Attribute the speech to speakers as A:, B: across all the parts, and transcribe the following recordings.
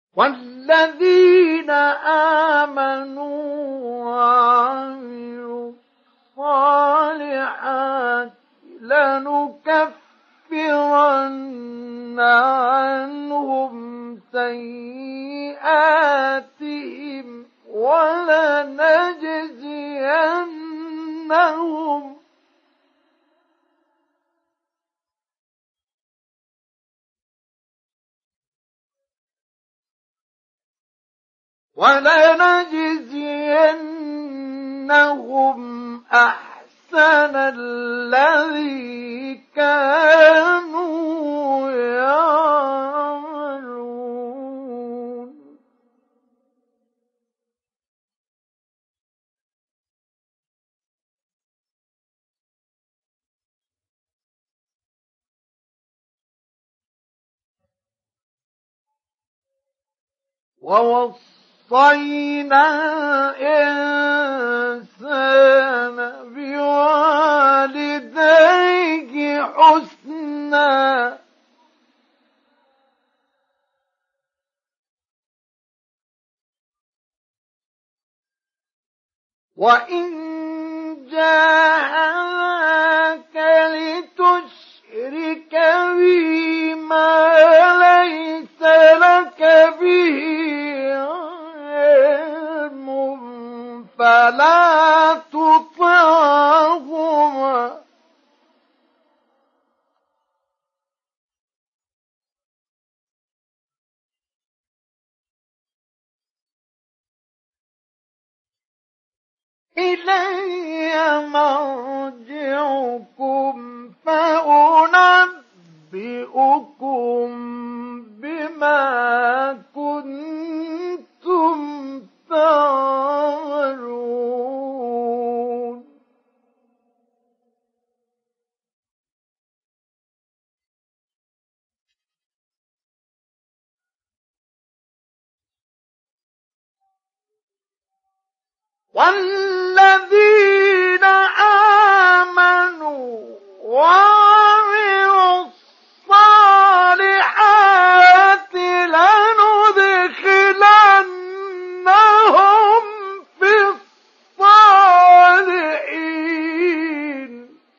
A: والذين آمنوا وعملوا الصالحات لنكفرن عنهم سيئاتهم ولنجزينهم أحسن الذي كانوا يعملون. ووصينا الإنسان بوالديه حسنا وإن جاهداك لتشرك بي ما ليس لك به علم فلا تطعهما إلي مرجعكم فأنبئكم بما كنتم تعملون. والذين آمنوا وعملوا الصالحات لندخلنهم في الصالحين.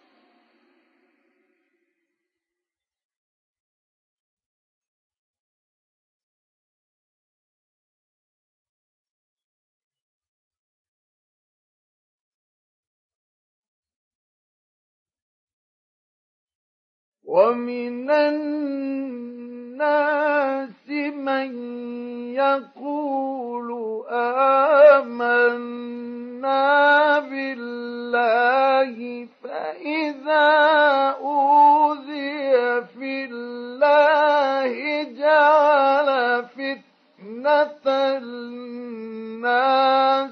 A: ومن الناس من يقول آمنا بالله فإذا أوذي في الله جعل فتنة الناس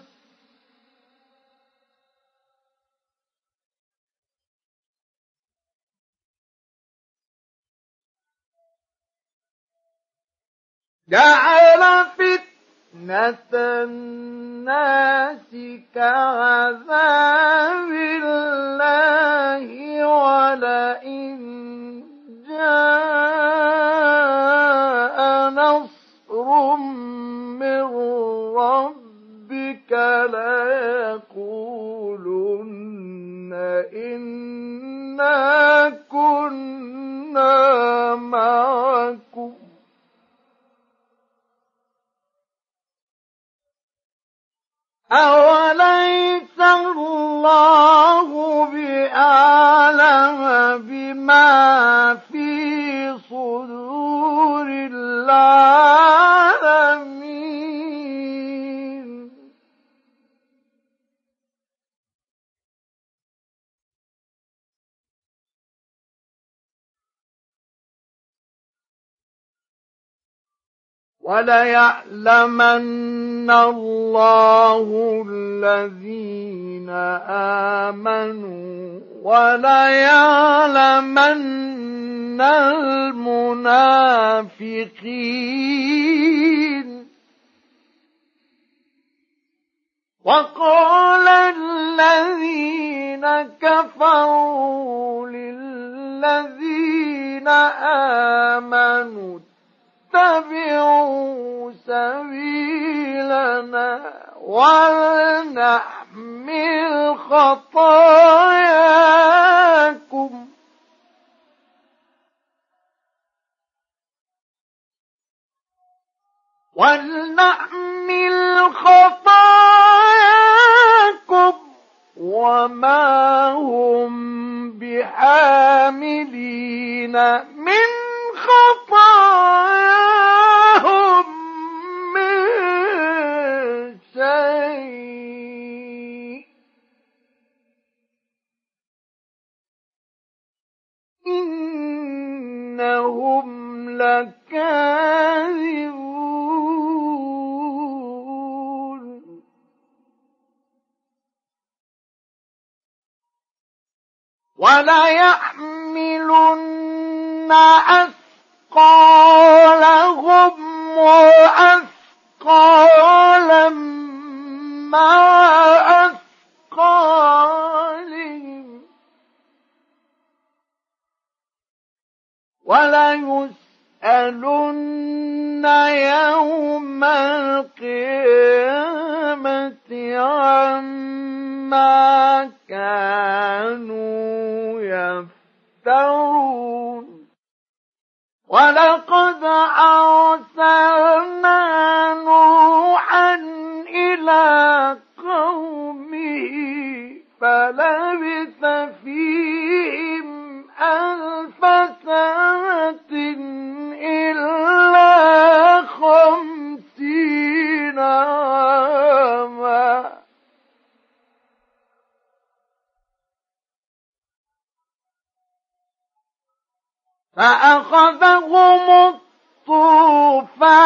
A: كعذاب الله ولئن جاء نصر من ربك ليقولن إنا كنا معكم أوليس الله بأعلم بما في صدور العالمين. وليعلمن الله الذين آمنوا وليعلمن المنافقين. وقال الذين كفروا للذين آمنوا اتبعوا سبيلنا ولنحمل خطاياكم وما هم بحاملين من خطاياهم من شيء إنهم لكاذبون وليحملن أثقالهم وأثقالا مع أثقالهم وليسألن يوم القيامة عما كانوا يفترون ولقد أرسلنا نوحا إلى قومه فلبث فيهم 1000 سنة إلا 50 عاما فأخذهم الطوفان